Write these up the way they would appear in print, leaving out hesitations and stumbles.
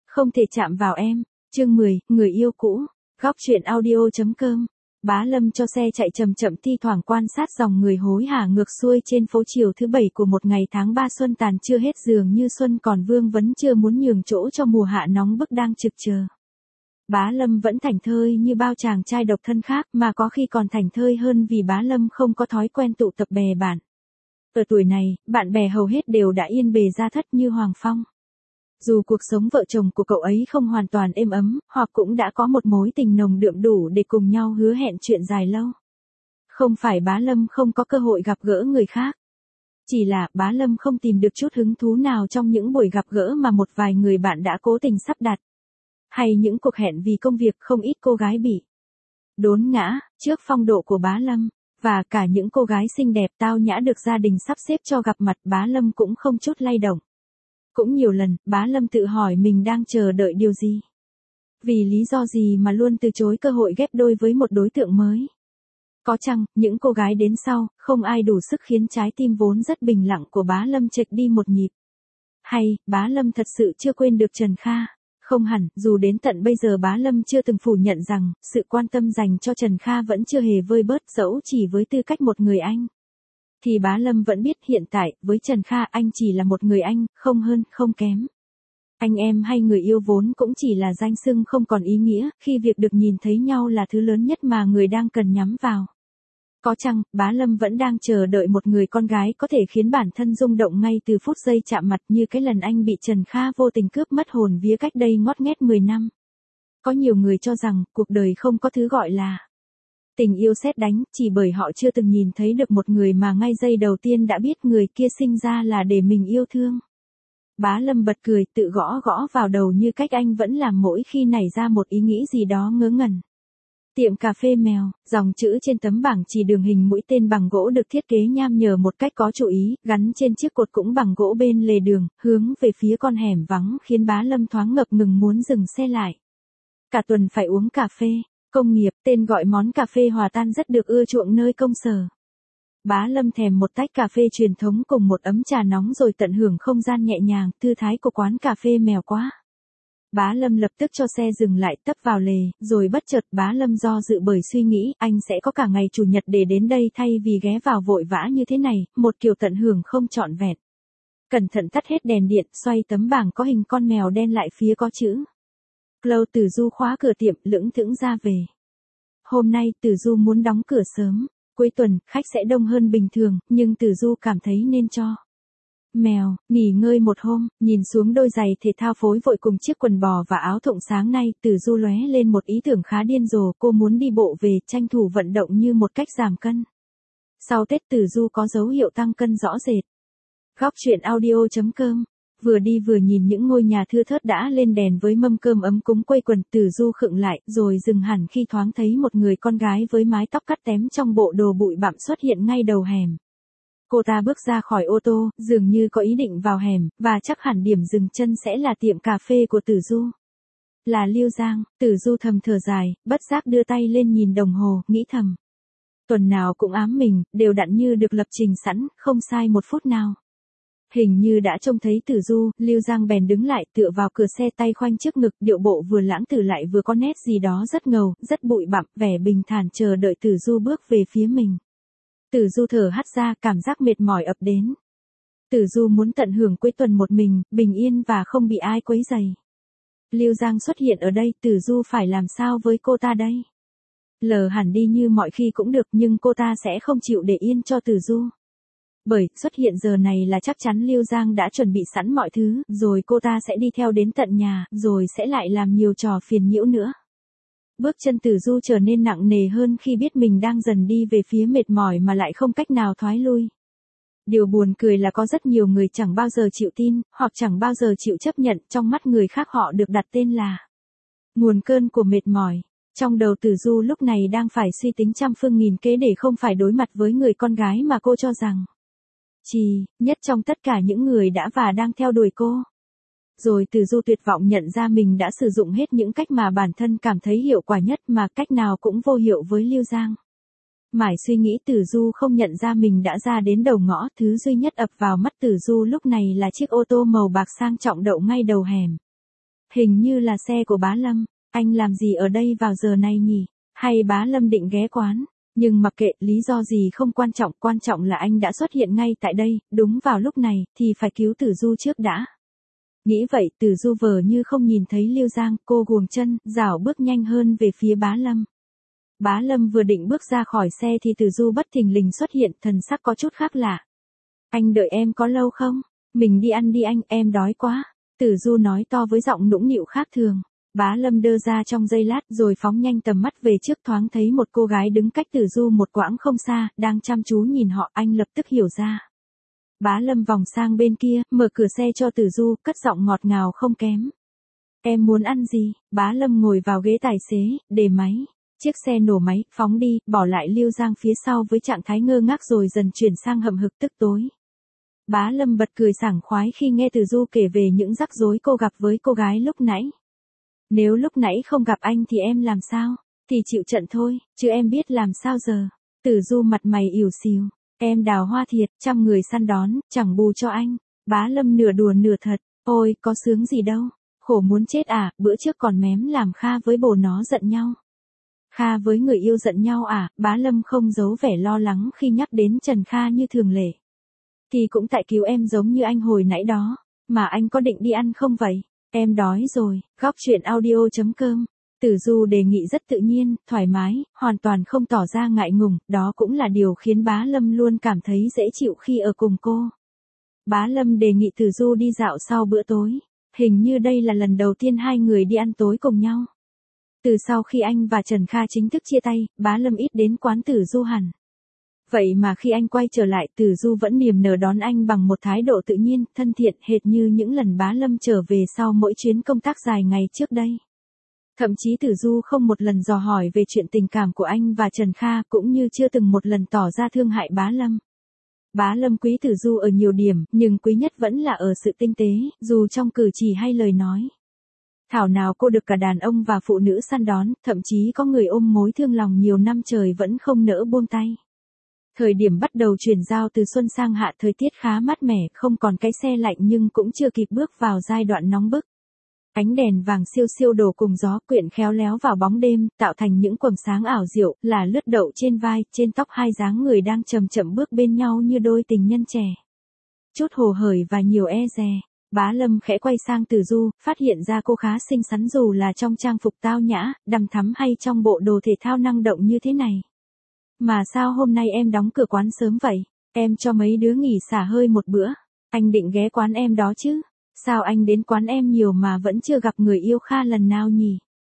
Không thể chạm vào em. Chương 10, người yêu cũ. Góc truyện audio.com. Bá Lâm cho xe chạy chậm chậm thi thoảng quan sát dòng người hối hả ngược xuôi trên phố chiều thứ 7 của một ngày tháng 3 xuân tàn chưa hết, dường như xuân còn vương vấn chưa muốn nhường chỗ cho mùa hạ nóng bức đang trực chờ. Bá Lâm vẫn thảnh thơi như bao chàng trai độc thân khác, mà có khi còn thảnh thơi hơn vì Bá Lâm không có thói quen tụ tập bè bạn. Ở tuổi này, bạn bè hầu hết đều đã yên bề gia thất như Hoàng Phong. Dù cuộc sống vợ chồng của cậu ấy không hoàn toàn êm ấm, hoặc cũng đã có một mối tình nồng đượm đủ để cùng nhau hứa hẹn chuyện dài lâu. Không phải Bá Lâm không có cơ hội gặp gỡ người khác. Chỉ là Bá Lâm không tìm được chút hứng thú nào trong những buổi gặp gỡ mà một vài người bạn đã cố tình sắp đặt. Hay những cuộc hẹn vì công việc, không ít cô gái bị đốn ngã trước phong độ của Bá Lâm. Và cả những cô gái xinh đẹp tao nhã được gia đình sắp xếp cho gặp mặt, Bá Lâm cũng không chút lay động. Cũng nhiều lần, Bá Lâm tự hỏi mình đang chờ đợi điều gì. Vì lý do gì mà luôn từ chối cơ hội ghép đôi với một đối tượng mới. Có chăng, những cô gái đến sau, không ai đủ sức khiến trái tim vốn rất bình lặng của Bá Lâm chệch đi một nhịp. Hay, Bá Lâm thật sự chưa quên được Trần Kha. Không hẳn, dù đến tận bây giờ Bá Lâm chưa từng phủ nhận rằng, sự quan tâm dành cho Trần Kha vẫn chưa hề vơi bớt, dẫu chỉ với tư cách một người anh. Thì Bá Lâm vẫn biết hiện tại, với Trần Kha anh chỉ là một người anh, không hơn, không kém. Anh em hay người yêu vốn cũng chỉ là danh xưng không còn ý nghĩa, khi việc được nhìn thấy nhau là thứ lớn nhất mà người đang cần nhắm vào. Có chăng, Bá Lâm vẫn đang chờ đợi một người con gái có thể khiến bản thân rung động ngay từ phút giây chạm mặt, như cái lần anh bị Trần Kha vô tình cướp mất hồn vía cách đây ngót nghét 10 năm. Có nhiều người cho rằng, cuộc đời không có thứ gọi là tình yêu sét đánh, chỉ bởi họ chưa từng nhìn thấy được một người mà ngay giây đầu tiên đã biết người kia sinh ra là để mình yêu thương. Bá Lâm bật cười, tự gõ gõ vào đầu như cách anh vẫn làm mỗi khi nảy ra một ý nghĩ gì đó ngớ ngẩn. Tiệm cà phê mèo, dòng chữ trên tấm bảng chỉ đường hình mũi tên bằng gỗ được thiết kế nham nhở một cách có chủ ý, gắn trên chiếc cột cũng bằng gỗ bên lề đường, hướng về phía con hẻm vắng, khiến Bá Lâm thoáng ngập ngừng muốn dừng xe lại. Cả tuần phải uống cà phê. Công nghiệp, tên gọi món cà phê hòa tan rất được ưa chuộng nơi công sở. Bá Lâm thèm một tách cà phê truyền thống cùng một ấm trà nóng rồi tận hưởng không gian nhẹ nhàng, thư thái của quán cà phê mèo quá. Bá Lâm lập tức cho xe dừng lại, tấp vào lề, rồi bất chợt Bá Lâm do dự bởi suy nghĩ, anh sẽ có cả ngày chủ nhật để đến đây thay vì ghé vào vội vã như thế này, một kiểu tận hưởng không trọn vẹn. Cẩn thận tắt hết đèn điện, xoay tấm bảng có hình con mèo đen lại phía có chữ Close. Tử Du khóa cửa tiệm, lững thững ra về. Hôm nay Tử Du muốn đóng cửa sớm. Cuối tuần, khách sẽ đông hơn bình thường, nhưng Tử Du cảm thấy nên cho mèo nghỉ ngơi một hôm. Nhìn xuống đôi giày thể thao phối vội cùng chiếc quần bò và áo thụng sáng nay, Tử Du lóe lên một ý tưởng khá điên rồ. Cô muốn đi bộ về, tranh thủ vận động như một cách giảm cân. Sau Tết Tử Du có dấu hiệu tăng cân rõ rệt. Góc truyện audio.com. Vừa đi vừa nhìn những ngôi nhà thưa thớt đã lên đèn với mâm cơm ấm cúng quây quần, Tử Du khựng lại, rồi dừng hẳn khi thoáng thấy một người con gái với mái tóc cắt tém trong bộ đồ bụi bặm xuất hiện ngay đầu hẻm. Cô ta bước ra khỏi ô tô, dường như có ý định vào hẻm, và chắc hẳn điểm dừng chân sẽ là tiệm cà phê của Tử Du. Là Lưu Giang. Tử Du thầm thở dài, bất giác đưa tay lên nhìn đồng hồ, nghĩ thầm. Tuần nào cũng ám mình, đều đặn như được lập trình sẵn, không sai một phút nào. Hình như đã trông thấy Tử Du, Lưu Giang bèn đứng lại, tựa vào cửa xe, tay khoanh trước ngực, điệu bộ vừa lãng tử lại vừa có nét gì đó rất ngầu, rất bụi bặm, vẻ bình thản chờ đợi Tử Du bước về phía mình. Tử Du thở hắt ra, cảm giác mệt mỏi ập đến. Tử Du muốn tận hưởng cuối tuần một mình, bình yên và không bị ai quấy rầy. Lưu Giang xuất hiện ở đây, Tử Du phải làm sao với cô ta đây? Lờ hẳn đi như mọi khi cũng được, nhưng cô ta sẽ không chịu để yên cho Tử Du. Bởi, xuất hiện giờ này là chắc chắn Lưu Giang đã chuẩn bị sẵn mọi thứ, rồi cô ta sẽ đi theo đến tận nhà, rồi sẽ lại làm nhiều trò phiền nhiễu nữa. Bước chân Tử Du trở nên nặng nề hơn khi biết mình đang dần đi về phía mệt mỏi mà lại không cách nào thoái lui. Điều buồn cười là có rất nhiều người chẳng bao giờ chịu tin, hoặc chẳng bao giờ chịu chấp nhận, trong mắt người khác họ được đặt tên là nguồn cơn của mệt mỏi. Trong đầu Tử Du lúc này đang phải suy tính trăm phương nghìn kế để không phải đối mặt với người con gái mà cô cho rằng nhất trong tất cả những người đã và đang theo đuổi cô. Rồi Tử Du tuyệt vọng nhận ra mình đã sử dụng hết những cách mà bản thân cảm thấy hiệu quả nhất, mà cách nào cũng vô hiệu với Lưu Giang. Mãi suy nghĩ Tử Du không nhận ra mình đã ra đến đầu ngõ, thứ duy nhất ập vào mắt Tử Du lúc này là chiếc ô tô màu bạc sang trọng đậu ngay đầu hẻm. Hình như là xe của bá Lâm, anh làm gì ở đây vào giờ này nhỉ? Hay bá Lâm định ghé quán? Nhưng mặc kệ lý do gì không quan trọng là anh đã xuất hiện ngay tại đây, đúng vào lúc này, thì phải cứu Tử Du trước đã. Nghĩ vậy Tử Du vờ như không nhìn thấy Lưu Giang, cô guồng chân, rảo bước nhanh hơn về phía bá Lâm. Bá Lâm vừa định bước ra khỏi xe thì Tử Du bất thình lình xuất hiện, thần sắc có chút khác lạ. Anh đợi em có lâu không? Mình đi ăn đi anh, em đói quá. Tử Du nói to với giọng nũng nịu khác thường. Bá Lâm đơ ra trong giây lát rồi phóng nhanh tầm mắt về trước, thoáng thấy một cô gái đứng cách Tử Du một quãng không xa, đang chăm chú nhìn họ, anh lập tức hiểu ra. Bá Lâm vòng sang bên kia, mở cửa xe cho Tử Du, cất giọng ngọt ngào không kém. Em muốn ăn gì? Bá Lâm ngồi vào ghế tài xế, đề máy. Chiếc xe nổ máy, phóng đi, bỏ lại Lưu Giang phía sau với trạng thái ngơ ngác rồi dần chuyển sang hậm hực tức tối. Bá Lâm bật cười sảng khoái khi nghe Tử Du kể về những rắc rối cô gặp với cô gái lúc nãy. Nếu lúc nãy không gặp anh thì em làm sao? Thì chịu trận thôi, chứ em biết làm sao giờ. Tử Du mặt mày ỉu xìu. Em đào hoa thiệt, trăm người săn đón, chẳng bù cho anh. Bá Lâm nửa đùa nửa thật. Ôi, có sướng gì đâu. Khổ muốn chết à, bữa trước còn mém làm Kha với bồ nó giận nhau. Kha với người yêu giận nhau à? Bá Lâm không giấu vẻ lo lắng khi nhắc đến Trần Kha như thường lệ. Thì cũng tại cứu em giống như anh hồi nãy đó. Mà anh có định đi ăn không vậy? Em đói rồi. Góc chuyện audio.com. Tử Du đề nghị rất tự nhiên, thoải mái, hoàn toàn không tỏ ra ngại ngùng, đó cũng là điều khiến Bá Lâm luôn cảm thấy dễ chịu khi ở cùng cô. Bá Lâm đề nghị Tử Du đi dạo sau bữa tối. Hình như đây là lần đầu tiên hai người đi ăn tối cùng nhau. Từ sau khi anh và Trần Kha chính thức chia tay, Bá Lâm ít đến quán Tử Du hẳn. Vậy mà khi anh quay trở lại, Tử Du vẫn niềm nở đón anh bằng một thái độ tự nhiên, thân thiện hệt như những lần Bá Lâm trở về sau mỗi chuyến công tác dài ngày trước đây. Thậm chí Tử Du không một lần dò hỏi về chuyện tình cảm của anh và Trần Kha, cũng như chưa từng một lần tỏ ra thương hại Bá Lâm. Bá Lâm quý Tử Du ở nhiều điểm, nhưng quý nhất vẫn là ở sự tinh tế, dù trong cử chỉ hay lời nói. Thảo nào cô được cả đàn ông và phụ nữ săn đón, thậm chí có người ôm mối thương lòng nhiều năm trời vẫn không nỡ buông tay. Thời điểm bắt đầu chuyển giao từ xuân sang hạ, thời tiết khá mát mẻ, không còn cái se lạnh nhưng cũng chưa kịp bước vào giai đoạn nóng bức. Ánh đèn vàng siêu siêu đổ cùng gió quyện khéo léo vào bóng đêm, tạo thành những quầng sáng ảo diệu, là lướt đậu trên vai, trên tóc hai dáng người đang chậm chậm bước bên nhau như đôi tình nhân trẻ. Chút hồ hởi và nhiều e dè. Bá Lâm khẽ quay sang Tử Du, phát hiện ra cô khá xinh xắn dù là trong trang phục tao nhã, đằm thắm hay trong bộ đồ thể thao năng động như thế này. Mà sao hôm nay em đóng cửa quán sớm vậy? Em cho mấy đứa nghỉ xả hơi một bữa. Anh định ghé quán em đó chứ? Sao anh đến quán em nhiều mà vẫn chưa gặp người yêu Kha lần nào nhỉ?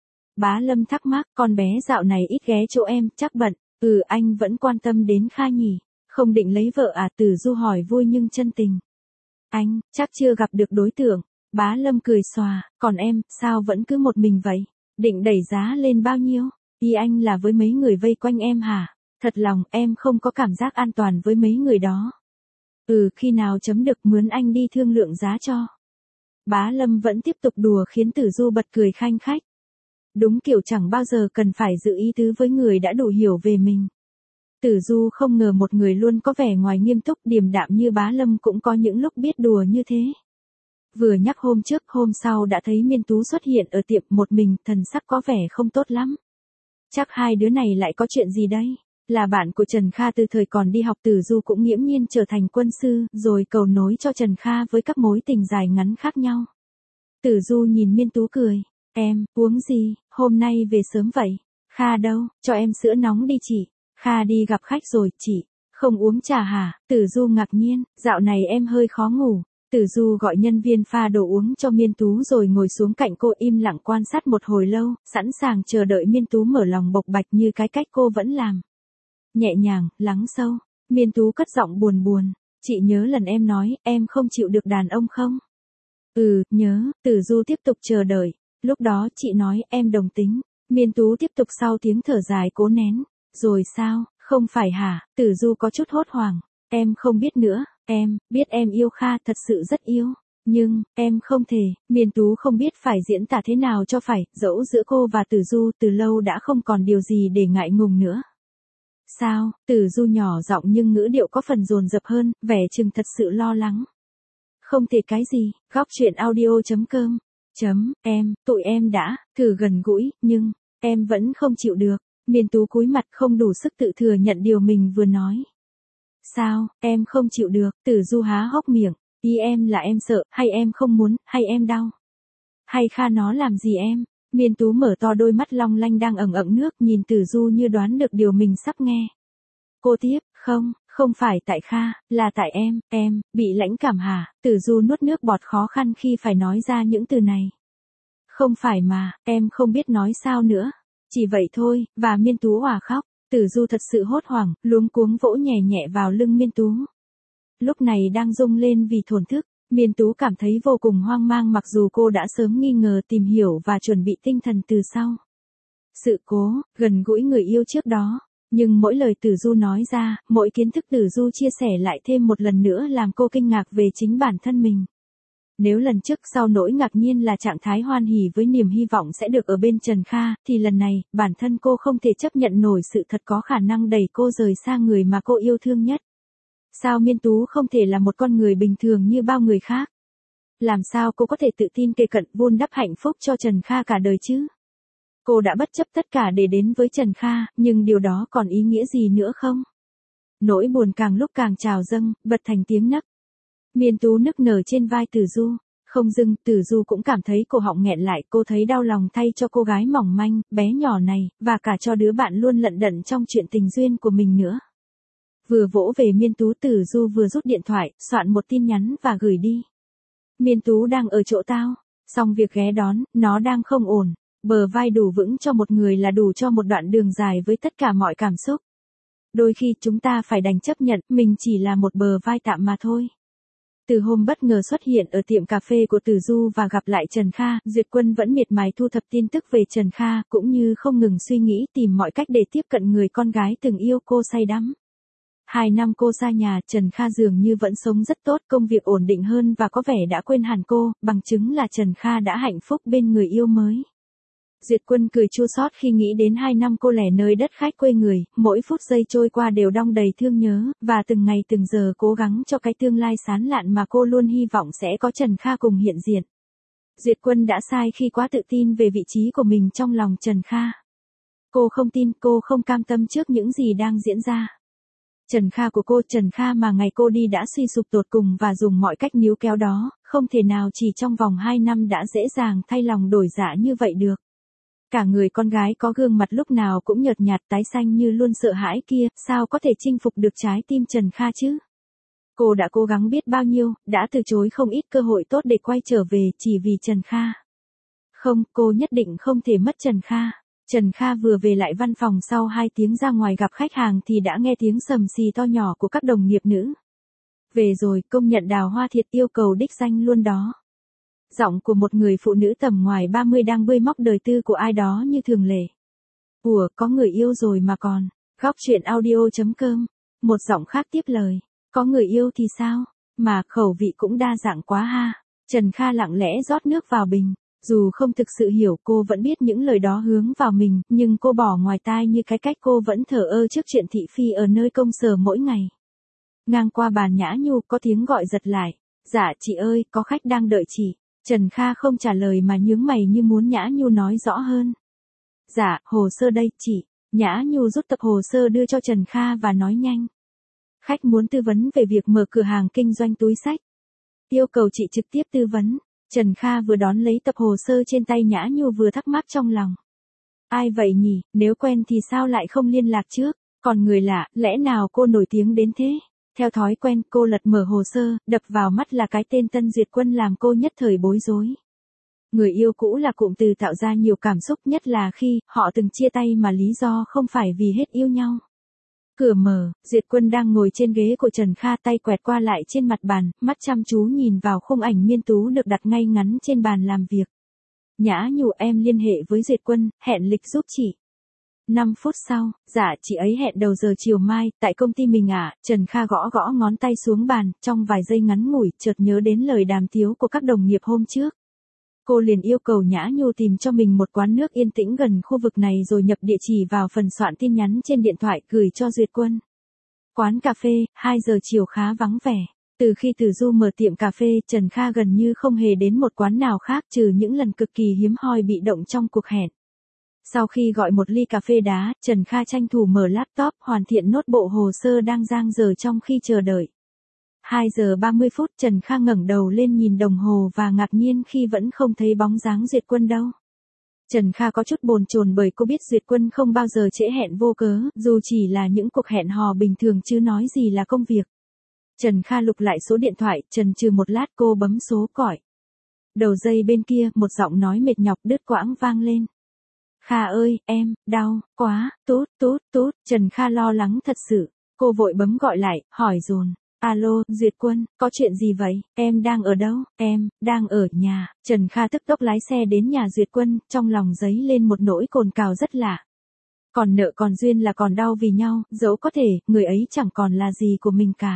Bá Lâm thắc mắc, con bé dạo này ít ghé chỗ em, chắc bận. Anh vẫn quan tâm đến Kha nhỉ? Không định lấy vợ à? Tử Du hỏi vui nhưng chân tình. Anh, chắc chưa gặp được đối tượng. Bá Lâm cười xòa, còn em, sao vẫn cứ một mình vậy? Định đẩy giá lên bao nhiêu? Ý anh là với mấy người vây quanh em hả? Thật lòng, em không có cảm giác an toàn với mấy người đó. Khi nào chấm được mướn anh đi thương lượng giá cho. Bá Lâm vẫn tiếp tục đùa khiến Tử Du bật cười khanh khách. Đúng kiểu chẳng bao giờ cần phải giữ ý tứ với người đã đủ hiểu về mình. Tử Du không ngờ một người luôn có vẻ ngoài nghiêm túc điềm đạm như Bá Lâm cũng có những lúc biết đùa như thế. Vừa nhắc hôm trước, hôm sau đã thấy Miên Tú xuất hiện ở tiệm một mình, thần sắc có vẻ không tốt lắm. Chắc hai đứa này lại có chuyện gì đây? Là bạn của Trần Kha từ thời còn đi học. Tử Du cũng nghiễm nhiên trở thành quân sư, rồi cầu nối cho Trần Kha với các mối tình dài ngắn khác nhau. Tử Du nhìn Miên Tú cười. Em, uống gì, hôm nay về sớm vậy? Kha đâu, cho em sữa nóng đi chị. Kha đi gặp khách rồi, chị. Không uống trà hả? Tử Du ngạc nhiên, dạo này em hơi khó ngủ. Tử Du gọi nhân viên pha đồ uống cho Miên Tú rồi ngồi xuống cạnh cô im lặng quan sát một hồi lâu, sẵn sàng chờ đợi Miên Tú mở lòng bộc bạch như cái cách cô vẫn làm. Nhẹ nhàng, lắng sâu, Miên Tú cất giọng buồn buồn. Chị nhớ lần em nói, em không chịu được đàn ông không? Nhớ. Tử Du tiếp tục chờ đợi. Lúc đó chị nói em đồng tính. Miên Tú tiếp tục sau tiếng thở dài cố nén. Rồi sao, không phải hả? Tử Du có chút hốt hoảng. Em không biết nữa, em biết em yêu Kha, thật sự rất yêu. Nhưng, em không thể. Miên Tú không biết phải diễn tả thế nào cho phải, dẫu giữa cô và Tử Du từ lâu đã không còn điều gì để ngại ngùng nữa. Sao? Tử Du nhỏ giọng nhưng ngữ điệu có phần dồn dập hơn, vẻ chừng thật sự lo lắng. Không thể cái gì. Góc chuyện audio.com Tụi em đã thử gần gũi, nhưng em vẫn không chịu được. Miên Tú cúi mặt không đủ sức tự thừa nhận điều mình vừa nói. Sao, em không chịu được? Tử Du há hốc miệng. Ý em là em sợ, hay em không muốn, hay em đau? Hay Kha nó làm gì em? Miên Tú mở to đôi mắt long lanh đang ẩn ẩn nước nhìn Tử Du như đoán được điều mình sắp nghe. Cô tiếp, không phải tại Kha, là tại em, bị lãnh cảm hả? Tử Du nuốt nước bọt khó khăn khi phải nói ra những từ này. Không phải mà, em không biết nói sao nữa. Chỉ vậy thôi, và Miên Tú òa khóc. Tử Du thật sự hốt hoảng, luống cuống vỗ nhẹ nhẹ vào lưng Miên Tú. Lúc này đang rung lên vì thổn thức, Miên Tú cảm thấy vô cùng hoang mang mặc dù cô đã sớm nghi ngờ tìm hiểu và chuẩn bị tinh thần từ sau. Sự cố, gần gũi người yêu trước đó. Nhưng mỗi lời Tử Du nói ra, mỗi kiến thức Tử Du chia sẻ lại thêm một lần nữa làm cô kinh ngạc về chính bản thân mình. Nếu lần trước sau nỗi ngạc nhiên là trạng thái hoan hỉ với niềm hy vọng sẽ được ở bên Trần Kha, thì lần này, bản thân cô không thể chấp nhận nổi sự thật có khả năng đẩy cô rời xa người mà cô yêu thương nhất. Sao Miên Tú không thể là một con người bình thường như bao người khác? Làm sao cô có thể tự tin kề cận vun đắp hạnh phúc cho Trần Kha cả đời chứ? Cô đã bất chấp tất cả để đến với Trần Kha, nhưng điều đó còn ý nghĩa gì nữa không? Nỗi buồn càng lúc càng trào dâng, bật thành tiếng nấc. Miên Tú nức nở trên vai Tử Du. Không dưng, Tử Du cũng cảm thấy cổ họng nghẹn lại, cô thấy đau lòng thay cho cô gái mỏng manh, bé nhỏ này, và cả cho đứa bạn luôn lận đận trong chuyện tình duyên của mình nữa. Vừa vỗ về Miên Tú, Tử Du vừa rút điện thoại, soạn một tin nhắn và gửi đi. Miên Tú đang ở chỗ tao, xong việc ghé đón, nó đang không ổn. Bờ vai đủ vững cho một người là đủ cho một đoạn đường dài với tất cả mọi cảm xúc. Đôi khi chúng ta phải đành chấp nhận mình chỉ là một bờ vai tạm mà thôi. Từ hôm bất ngờ xuất hiện ở tiệm cà phê của Tử Du và gặp lại Trần Kha, Duyệt Quân vẫn miệt mài thu thập tin tức về Trần Kha, cũng như không ngừng suy nghĩ tìm mọi cách để tiếp cận người con gái từng yêu cô say đắm. 2 năm cô xa nhà, Trần Kha dường như vẫn sống rất tốt, công việc ổn định hơn và có vẻ đã quên hẳn cô, bằng chứng là Trần Kha đã hạnh phúc bên người yêu mới. Duyệt Quân cười chua xót khi nghĩ đến 2 năm cô lẻ nơi đất khách quê người, mỗi phút giây trôi qua đều đong đầy thương nhớ, và từng ngày từng giờ cố gắng cho cái tương lai sáng lạn mà cô luôn hy vọng sẽ có Trần Kha cùng hiện diện. Duyệt Quân đã sai khi quá tự tin về vị trí của mình trong lòng Trần Kha. Cô không tin, cô không cam tâm trước những gì đang diễn ra. Trần Kha của cô, Trần Kha mà ngày cô đi đã suy sụp tột cùng và dùng mọi cách níu kéo đó, không thể nào chỉ trong vòng 2 năm đã dễ dàng thay lòng đổi dạ như vậy được. Cả người con gái có gương mặt lúc nào cũng nhợt nhạt tái xanh như luôn sợ hãi kia, sao có thể chinh phục được trái tim Trần Kha chứ? Cô đã cố gắng biết bao nhiêu, đã từ chối không ít cơ hội tốt để quay trở về chỉ vì Trần Kha. Không, cô nhất định không thể mất Trần Kha. Trần Kha vừa về lại văn phòng sau 2 tiếng ra ngoài gặp khách hàng thì đã nghe tiếng sầm xì to nhỏ của các đồng nghiệp nữ. Về rồi, công nhận đào hoa thiệt, yêu cầu đích danh luôn đó. Giọng của một người phụ nữ tầm ngoài 30 đang bươi móc đời tư của ai đó như thường lệ. Ủa, có người yêu rồi mà còn. Góc chuyện audio.com. Một giọng khác tiếp lời. Có người yêu thì sao? Mà khẩu vị cũng đa dạng quá ha. Trần Kha lặng lẽ rót nước vào bình. Dù không thực sự hiểu, cô vẫn biết những lời đó hướng vào mình, nhưng cô bỏ ngoài tai như cái cách cô vẫn thờ ơ trước chuyện thị phi ở nơi công sở mỗi ngày. Ngang qua bàn Nhã Nhu có tiếng gọi giật lại. Dạ chị ơi, có khách đang đợi chị. Trần Kha không trả lời mà nhướng mày như muốn Nhã Nhu nói rõ hơn. Dạ, hồ sơ đây, chị. Nhã Nhu rút tập hồ sơ đưa cho Trần Kha và nói nhanh. Khách muốn tư vấn về việc mở cửa hàng kinh doanh túi xách. Yêu cầu chị trực tiếp tư vấn. Trần Kha vừa đón lấy tập hồ sơ trên tay Nhã Nhu vừa thắc mắc trong lòng. Ai vậy nhỉ, nếu quen thì sao lại không liên lạc trước, còn người lạ, lẽ nào cô nổi tiếng đến thế? Theo thói quen, cô lật mở hồ sơ, đập vào mắt là cái tên Tân Duyệt Quân làm cô nhất thời bối rối. Người yêu cũ là cụm từ tạo ra nhiều cảm xúc, nhất là khi họ từng chia tay mà lý do không phải vì hết yêu nhau. Cửa mở, Duyệt Quân đang ngồi trên ghế của Trần Kha, tay quẹt qua lại trên mặt bàn, mắt chăm chú nhìn vào khung ảnh Miên Tú được đặt ngay ngắn trên bàn làm việc. Nhã Nhu, em liên hệ với Duyệt Quân, hẹn lịch giúp chị. 5 phút sau, dạ chị ấy hẹn đầu giờ chiều mai, tại công ty mình ạ. Trần Kha gõ gõ ngón tay xuống bàn, trong vài giây ngắn ngủi, chợt nhớ đến lời đàm tiếu của các đồng nghiệp hôm trước. Cô liền yêu cầu Nhã Nhu tìm cho mình một quán nước yên tĩnh gần khu vực này rồi nhập địa chỉ vào phần soạn tin nhắn trên điện thoại gửi cho Duyệt Quân. Quán cà phê, 2 giờ chiều khá vắng vẻ. Từ khi Từ Du mở tiệm cà phê, Trần Kha gần như không hề đến một quán nào khác trừ những lần cực kỳ hiếm hoi bị động trong cuộc hẹn. Sau khi gọi một ly cà phê đá, Trần Kha tranh thủ mở laptop hoàn thiện nốt bộ hồ sơ đang dang dở trong khi chờ đợi. 2 giờ 30 phút Trần Kha ngẩng đầu lên nhìn đồng hồ và ngạc nhiên khi vẫn không thấy bóng dáng Duyệt Quân đâu. Trần Kha có chút bồn chồn bởi cô biết Duyệt Quân không bao giờ trễ hẹn vô cớ, dù chỉ là những cuộc hẹn hò bình thường chứ nói gì là công việc. Trần Kha lục lại số điện thoại, chần chừ một lát cô bấm số gọi. Đầu dây bên kia, một giọng nói mệt nhọc đứt quãng vang lên. Kha ơi, em, đau, quá, tút tút tút, Trần Kha lo lắng thật sự. Cô vội bấm gọi lại, hỏi dồn. Alo, Duyệt Quân, có chuyện gì vậy? Em đang ở đâu? Em, đang ở nhà. Trần Kha tức tốc lái xe đến nhà Duyệt Quân, trong lòng dấy lên một nỗi cồn cào rất lạ. Còn nợ còn duyên là còn đau vì nhau, dẫu có thể, người ấy chẳng còn là gì của mình cả.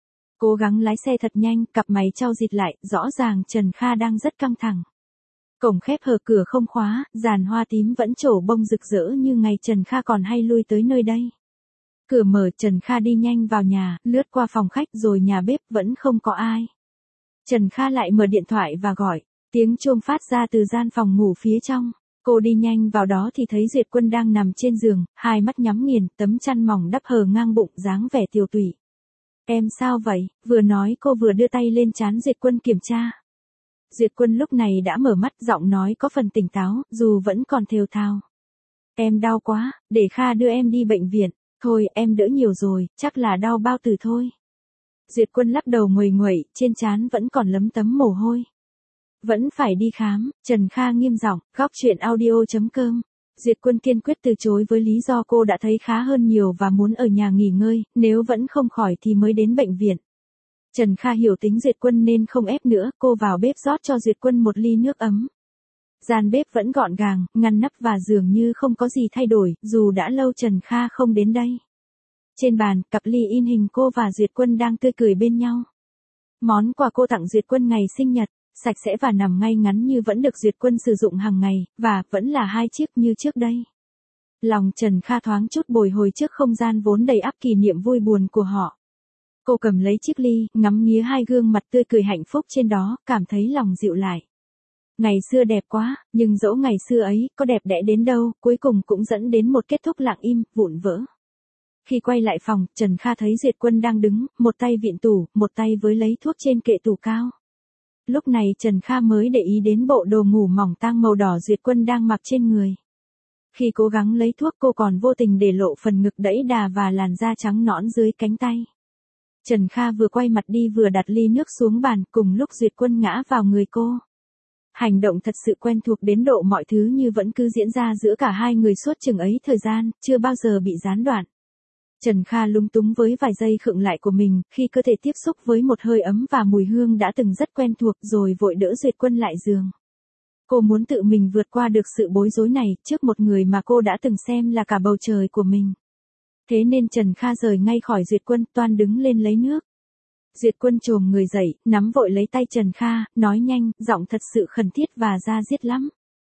Cố gắng lái xe thật nhanh, cặp mày chau dịt lại, rõ ràng Trần Kha đang rất căng thẳng. Cổng khép hờ cửa không khóa, giàn hoa tím vẫn trổ bông rực rỡ như ngày Trần Kha còn hay lui tới nơi đây. Cửa mở, Trần Kha đi nhanh vào nhà, lướt qua phòng khách rồi nhà bếp vẫn không có ai. Trần Kha lại mở điện thoại và gọi, tiếng chuông phát ra từ gian phòng ngủ phía trong. Cô đi nhanh vào đó thì thấy Duyệt Quân đang nằm trên giường, hai mắt nhắm nghiền, tấm chăn mỏng đắp hờ ngang bụng, dáng vẻ tiều tụy. Em sao vậy? Vừa nói cô vừa đưa tay lên trán Duyệt Quân kiểm tra. Duyệt Quân lúc này đã mở mắt, giọng nói có phần tỉnh táo, dù vẫn còn thều thào. Em đau quá, để Kha đưa em đi bệnh viện. Thôi, em đỡ nhiều rồi, chắc là đau bao tử thôi. Duyệt Quân lắc đầu nguầy nguậy, trên trán vẫn còn lấm tấm mồ hôi. Vẫn phải đi khám, Trần Kha nghiêm giọng, góc chuyện audio.com. Duyệt Quân kiên quyết từ chối với lý do cô đã thấy khá hơn nhiều và muốn ở nhà nghỉ ngơi, nếu vẫn không khỏi thì mới đến bệnh viện. Trần Kha hiểu tính Duyệt Quân nên không ép nữa, cô vào bếp rót cho Duyệt Quân một ly nước ấm. Gian bếp vẫn gọn gàng, ngăn nắp và dường như không có gì thay đổi, dù đã lâu Trần Kha không đến đây. Trên bàn, cặp ly in hình cô và Duyệt Quân đang tươi cười bên nhau. Món quà cô tặng Duyệt Quân ngày sinh nhật, sạch sẽ và nằm ngay ngắn như vẫn được Duyệt Quân sử dụng hàng ngày, và vẫn là hai chiếc như trước đây. Lòng Trần Kha thoáng chút bồi hồi trước không gian vốn đầy ắp kỷ niệm vui buồn của họ. Cô cầm lấy chiếc ly, ngắm nghía hai gương mặt tươi cười hạnh phúc trên đó, cảm thấy lòng dịu lại. Ngày xưa đẹp quá, nhưng dẫu ngày xưa ấy có đẹp đẽ đến đâu, cuối cùng cũng dẫn đến một kết thúc lặng im, vụn vỡ. Khi quay lại phòng, Trần Kha thấy Duyệt Quân đang đứng, một tay vịn tủ, một tay với lấy thuốc trên kệ tủ cao. Lúc này Trần Kha mới để ý đến bộ đồ ngủ mỏng tang màu đỏ Duyệt Quân đang mặc trên người. Khi cố gắng lấy thuốc cô còn vô tình để lộ phần ngực đẫy đà và làn da trắng nõn dưới cánh tay. Trần Kha vừa quay mặt đi vừa đặt ly nước xuống bàn, cùng lúc Duyệt Quân ngã vào người cô. Hành động thật sự quen thuộc đến độ mọi thứ như vẫn cứ diễn ra giữa cả hai người suốt chừng ấy thời gian, chưa bao giờ bị gián đoạn. Trần Kha lúng túng với vài giây khựng lại của mình, khi cơ thể tiếp xúc với một hơi ấm và mùi hương đã từng rất quen thuộc rồi vội đỡ Duyệt Quân lại giường. Cô muốn tự mình vượt qua được sự bối rối này, trước một người mà cô đã từng xem là cả bầu trời của mình. Thế nên Trần Kha rời ngay khỏi Duyệt Quân, toan đứng lên lấy nước. Duyệt Quân chồm người dậy, nắm vội lấy tay Trần Kha, nói nhanh, giọng thật sự khẩn thiết và da diết lắm.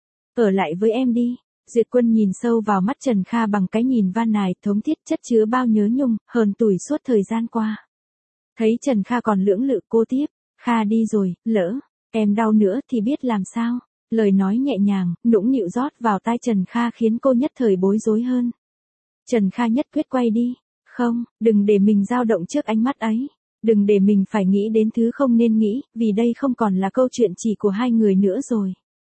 Ở lại với em đi. Duyệt Quân nhìn sâu vào mắt Trần Kha bằng cái nhìn van nài, thống thiết chất chứa bao nhớ nhung, hờn tủi suốt thời gian qua. Thấy Trần Kha còn lưỡng lự cô tiếp, Kha đi rồi, lỡ em đau nữa thì biết làm sao. Lời nói nhẹ nhàng, nũng nịu rót vào tai Trần Kha khiến cô nhất thời bối rối hơn. Trần Kha nhất quyết quay đi. Không, đừng để mình dao động trước ánh mắt ấy. Đừng để mình phải nghĩ đến thứ không nên nghĩ, vì đây không còn là câu chuyện chỉ của hai người nữa rồi.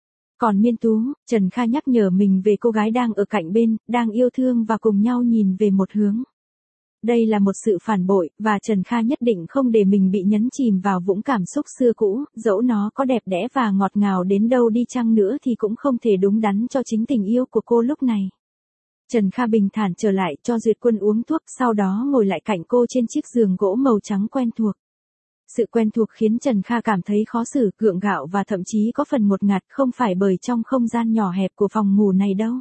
Còn Miên Tú, Trần Kha nhắc nhở mình về cô gái đang ở cạnh bên, đang yêu thương và cùng nhau nhìn về một hướng. Đây là một sự phản bội, và Trần Kha nhất định không để mình bị nhấn chìm vào vũng cảm xúc xưa cũ, dẫu nó có đẹp đẽ và ngọt ngào đến đâu đi chăng nữa thì cũng không thể đúng đắn cho chính tình yêu của cô lúc này. Trần Kha bình thản trở lại, cho Duyệt Quân uống thuốc, sau đó ngồi lại cạnh cô trên chiếc giường gỗ màu trắng quen thuộc. Sự quen thuộc khiến Trần Kha cảm thấy khó xử, gượng gạo và thậm chí có phần ngột ngạt, không phải bởi trong không gian nhỏ hẹp của phòng ngủ này đâu.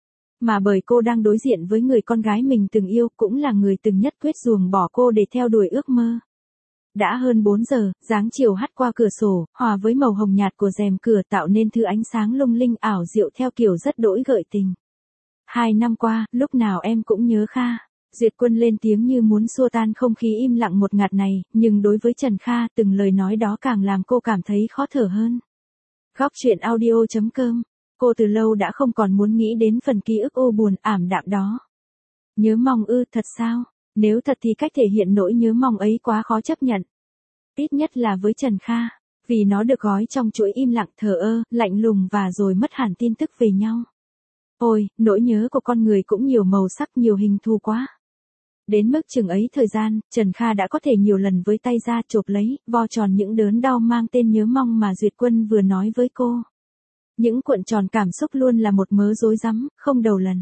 Mà bởi cô đang đối diện với người con gái mình từng yêu, cũng là người từng nhất quyết ruồng bỏ cô để theo đuổi ước mơ. Đã hơn 4 giờ, dáng chiều hắt qua cửa sổ, hòa với màu hồng nhạt của rèm cửa tạo nên thứ ánh sáng lung linh ảo diệu theo kiểu rất đỗi gợi tình. 2 năm qua, lúc nào em cũng nhớ Kha. Duyệt Quân lên tiếng như muốn xua tan không khí im lặng một ngạt này, nhưng đối với Trần Kha, từng lời nói đó càng làm cô cảm thấy khó thở hơn. Góc truyện audio.com. Cô từ lâu đã không còn muốn nghĩ đến phần ký ức u buồn ảm đạm đó. Nhớ mong ư, thật sao? Nếu thật thì cách thể hiện nỗi nhớ mong ấy quá khó chấp nhận. Ít nhất là với Trần Kha, vì nó được gói trong chuỗi im lặng thờ ơ, lạnh lùng và rồi mất hẳn tin tức về nhau. Ôi, nỗi nhớ của con người cũng nhiều màu sắc nhiều hình thù quá. Đến mức chừng ấy thời gian, Trần Kha đã có thể nhiều lần với tay ra chộp lấy, vo tròn những đớn đau mang tên nhớ mong mà Duyệt Quân vừa nói với cô. Những cuộn tròn cảm xúc luôn là một mớ rối rắm, không đầu lần.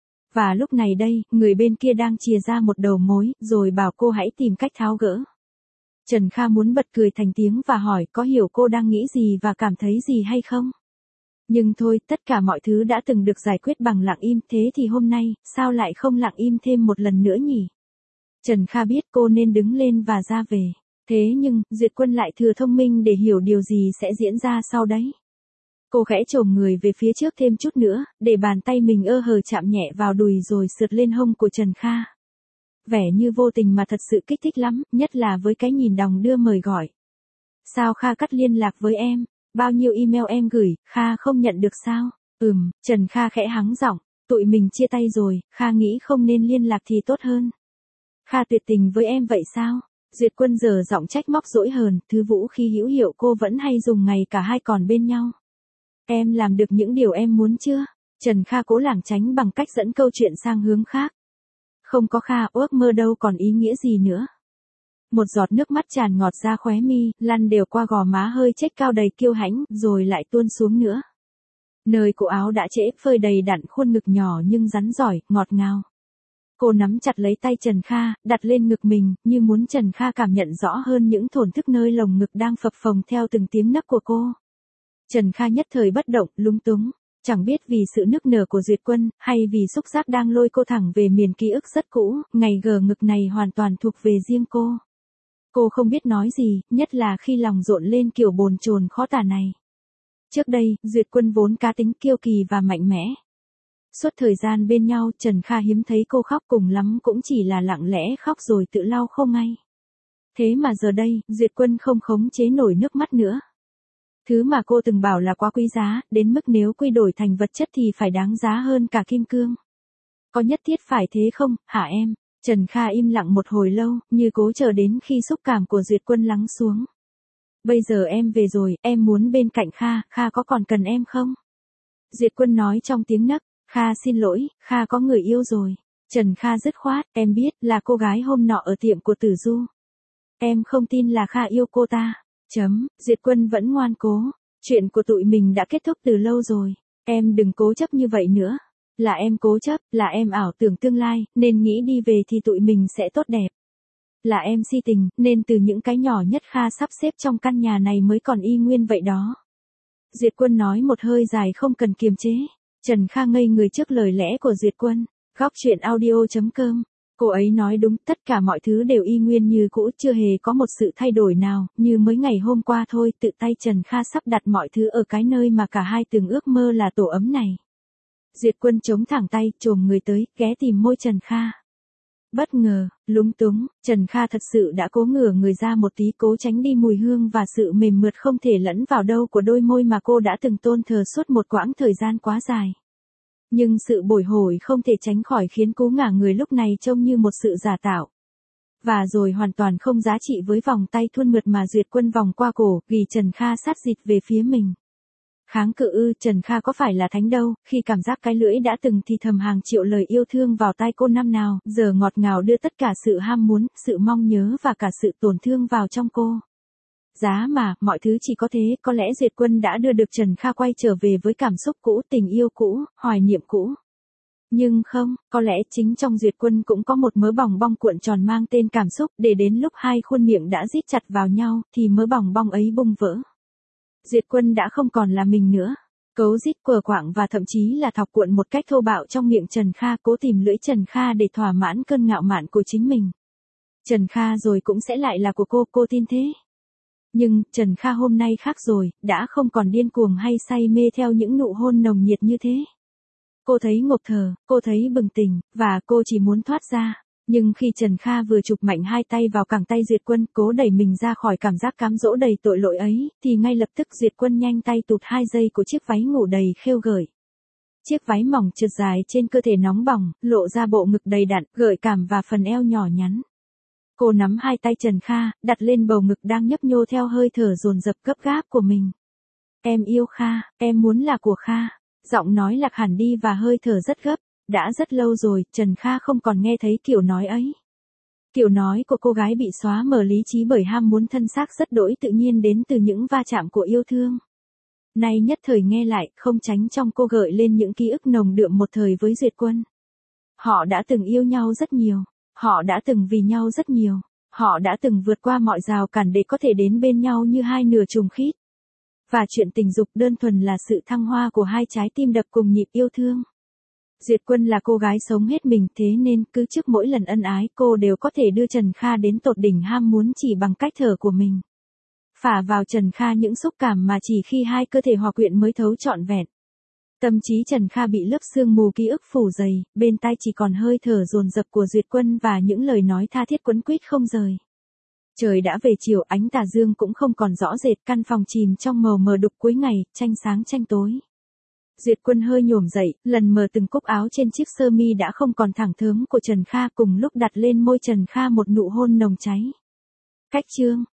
Và lúc này đây, người bên kia đang chìa ra một đầu mối, rồi bảo cô hãy tìm cách tháo gỡ. Trần Kha muốn bật cười thành tiếng và hỏi có hiểu cô đang nghĩ gì và cảm thấy gì hay không? Nhưng thôi, tất cả mọi thứ đã từng được giải quyết bằng lặng im, thế thì hôm nay, sao lại không lặng im thêm một lần nữa nhỉ? Trần Kha biết cô nên đứng lên và ra về. Thế nhưng, Duyệt Quân lại thừa thông minh để hiểu điều gì sẽ diễn ra sau đấy. Cô khẽ chồm người về phía trước thêm chút nữa, để bàn tay mình ơ hờ chạm nhẹ vào đùi rồi sượt lên hông của Trần Kha. Vẻ như vô tình mà thật sự kích thích lắm, nhất là với cái nhìn đòng đưa mời gọi. Sao Kha cắt liên lạc với em? Bao nhiêu email em gửi, Kha không nhận được sao? Trần Kha khẽ hắng giọng, tụi mình chia tay rồi, Kha nghĩ không nên liên lạc thì tốt hơn. Kha tuyệt tình với em vậy sao? Duyệt Quân giờ giọng trách móc dỗi hờn, thứ vũ khí hữu hiệu cô vẫn hay dùng ngày cả hai còn bên nhau. Em làm được những điều em muốn chưa? Trần Kha cố lảng tránh bằng cách dẫn câu chuyện sang hướng khác. Không có Kha, ước mơ đâu còn ý nghĩa gì nữa. Một giọt nước mắt tràn ngọt ra khóe mi, lăn đều qua gò má hơi chết cao đầy kiêu hãnh, rồi lại tuôn xuống nữa. Nơi cổ áo đã trễ phơi đầy đặn khuôn ngực nhỏ nhưng rắn giỏi, ngọt ngào. Cô nắm chặt lấy tay Trần Kha, đặt lên ngực mình, như muốn Trần Kha cảm nhận rõ hơn những thổn thức nơi lồng ngực đang phập phồng theo từng tiếng nấc của cô. Trần Kha nhất thời bất động, lúng túng, chẳng biết vì sự nức nở của Duyệt Quân, hay vì xúc giác đang lôi cô thẳng về miền ký ức rất cũ, ngày gờ ngực này hoàn toàn thuộc về riêng cô. Cô không biết nói gì, nhất là khi lòng rộn lên kiểu bồn chồn khó tả này. Trước đây, Duyệt Quân vốn cá tính kiêu kỳ và mạnh mẽ. Suốt thời gian bên nhau, Trần Kha hiếm thấy cô khóc, cùng lắm cũng chỉ là lặng lẽ khóc rồi tự lau khô ngay. Thế mà giờ đây, Duyệt Quân không khống chế nổi nước mắt nữa. Thứ mà cô từng bảo là quá quý giá, đến mức nếu quy đổi thành vật chất thì phải đáng giá hơn cả kim cương. Có nhất thiết phải thế không, hả em? Trần Kha im lặng một hồi lâu, như cố chờ đến khi xúc cảm của Duyệt Quân lắng xuống. Bây giờ em về rồi, em muốn bên cạnh Kha, Kha có còn cần em không? Duyệt Quân nói trong tiếng nấc, Kha xin lỗi, Kha có người yêu rồi. Trần Kha dứt khoát, em biết là cô gái hôm nọ ở tiệm của Tử Du. Em không tin là Kha yêu cô ta. Duyệt Quân vẫn ngoan cố. Chuyện của tụi mình đã kết thúc từ lâu rồi. Em đừng cố chấp như vậy nữa. Là em cố chấp, là em ảo tưởng tương lai, nên nghĩ đi về thì tụi mình sẽ tốt đẹp. Là em si tình, nên từ những cái nhỏ nhất Kha sắp xếp trong căn nhà này mới còn y nguyên vậy đó. Duyệt Quân nói một hơi dài không cần kiềm chế. Trần Kha ngây người trước lời lẽ của Duyệt Quân. Góc truyện audio.com. Cô ấy nói đúng, tất cả mọi thứ đều y nguyên như cũ, chưa hề có một sự thay đổi nào, như mới ngày hôm qua thôi, tự tay Trần Kha sắp đặt mọi thứ ở cái nơi mà cả hai từng ước mơ là tổ ấm này. Duyệt Quân chống thẳng tay, chồm người tới, ghé tìm môi Trần Kha. Bất ngờ, lúng túng, Trần Kha thật sự đã cố ngửa người ra một tí, cố tránh đi mùi hương và sự mềm mượt không thể lẫn vào đâu của đôi môi mà cô đã từng tôn thờ suốt một quãng thời gian quá dài. Nhưng sự bồi hồi không thể tránh khỏi khiến cú ngả người lúc này trông như một sự giả tạo. Và rồi hoàn toàn không giá trị với vòng tay thuôn mượt mà Duyệt Quân vòng qua cổ, ghi Trần Kha sát dịt về phía mình. Kháng cự ư, Trần Kha có phải là thánh đâu, khi cảm giác cái lưỡi đã từng thì thầm hàng triệu lời yêu thương vào tai cô năm nào, giờ ngọt ngào đưa tất cả sự ham muốn, sự mong nhớ và cả sự tổn thương vào trong cô. Giá mà, mọi thứ chỉ có thế, có lẽ Duyệt Quân đã đưa được Trần Kha quay trở về với cảm xúc cũ, tình yêu cũ, hoài niệm cũ. Nhưng không, có lẽ chính trong Duyệt Quân cũng có một mớ bòng bong cuộn tròn mang tên cảm xúc, để đến lúc hai khuôn miệng đã rít chặt vào nhau, thì mớ bòng bong ấy bung vỡ. Duyệt Quân đã không còn là mình nữa. Cấu rít quờ quạng và thậm chí là thọc cuộn một cách thô bạo trong miệng Trần Kha, cố tìm lưỡi Trần Kha để thỏa mãn cơn ngạo mạn của chính mình. Trần Kha rồi cũng sẽ lại là của cô tin thế. Nhưng, Trần Kha hôm nay khác rồi, đã không còn điên cuồng hay say mê theo những nụ hôn nồng nhiệt như thế. Cô thấy ngộp thở, cô thấy bừng tỉnh, và cô chỉ muốn thoát ra. Nhưng khi Trần Kha vừa chụp mạnh hai tay vào cẳng tay Duyệt Quân, cố đẩy mình ra khỏi cảm giác cám dỗ đầy tội lỗi ấy, thì ngay lập tức Duyệt Quân nhanh tay tụt 2 giây của chiếc váy ngủ đầy khêu gợi. Chiếc váy mỏng trượt dài trên cơ thể nóng bỏng, lộ ra bộ ngực đầy đặn, gợi cảm và phần eo nhỏ nhắn. Cô nắm hai tay Trần Kha, đặt lên bầu ngực đang nhấp nhô theo hơi thở dồn dập gấp gáp của mình. Em yêu Kha, em muốn là của Kha. Giọng nói lạc hẳn đi và hơi thở rất gấp. Đã rất lâu rồi, Trần Kha không còn nghe thấy kiểu nói ấy. Kiểu nói của cô gái bị xóa mở lý trí bởi ham muốn thân xác rất đỗi tự nhiên đến từ những va chạm của yêu thương. Nay nhất thời nghe lại, không tránh trong cô gợi lên những ký ức nồng đượm một thời với Duyệt Quân. Họ đã từng yêu nhau rất nhiều. Họ đã từng vì nhau rất nhiều. Họ đã từng vượt qua mọi rào cản để có thể đến bên nhau như hai nửa trùng khít. Và chuyện tình dục đơn thuần là sự thăng hoa của hai trái tim đập cùng nhịp yêu thương. Duyệt Quân là cô gái sống hết mình, thế nên cứ trước mỗi lần ân ái cô đều có thể đưa Trần Kha đến tột đỉnh ham muốn chỉ bằng cách thở của mình. Phả vào Trần Kha những xúc cảm mà chỉ khi hai cơ thể hòa quyện mới thấu trọn vẹn. Tâm trí Trần Kha bị lớp sương mù ký ức phủ dày, bên tai chỉ còn hơi thở dồn dập của Duyệt Quân và những lời nói tha thiết quấn quýt không rời. Trời đã về chiều, ánh tà dương cũng không còn rõ rệt, căn phòng chìm trong màu mờ đục cuối ngày, tranh sáng tranh tối. Duyệt Quân hơi nhổm dậy, lần mờ từng cúc áo trên chiếc sơ mi đã không còn thẳng thớm của Trần Kha, cùng lúc đặt lên môi Trần Kha một nụ hôn nồng cháy. Cách chương